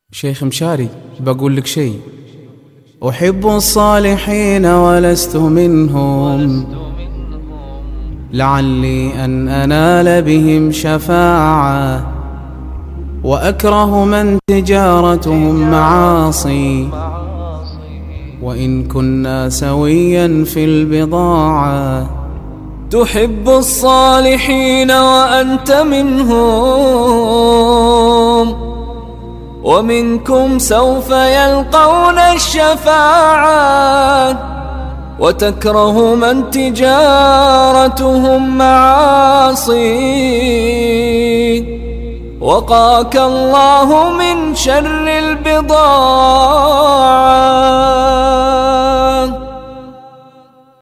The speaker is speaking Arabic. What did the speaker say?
شيخ مشاري بقول لك شيء. أحب الصالحين ولست منهم، لعلي أن أنال بهم شفاعة، وأكره من تجارتهم معاصي، وإن كنا سويا في البضاعة. تحب الصالحين وأنت منهم، ومنكم سوف يلقون الشفاعة، وتكره من تجارتهم معاصي، وقاك الله من شر البضاعة.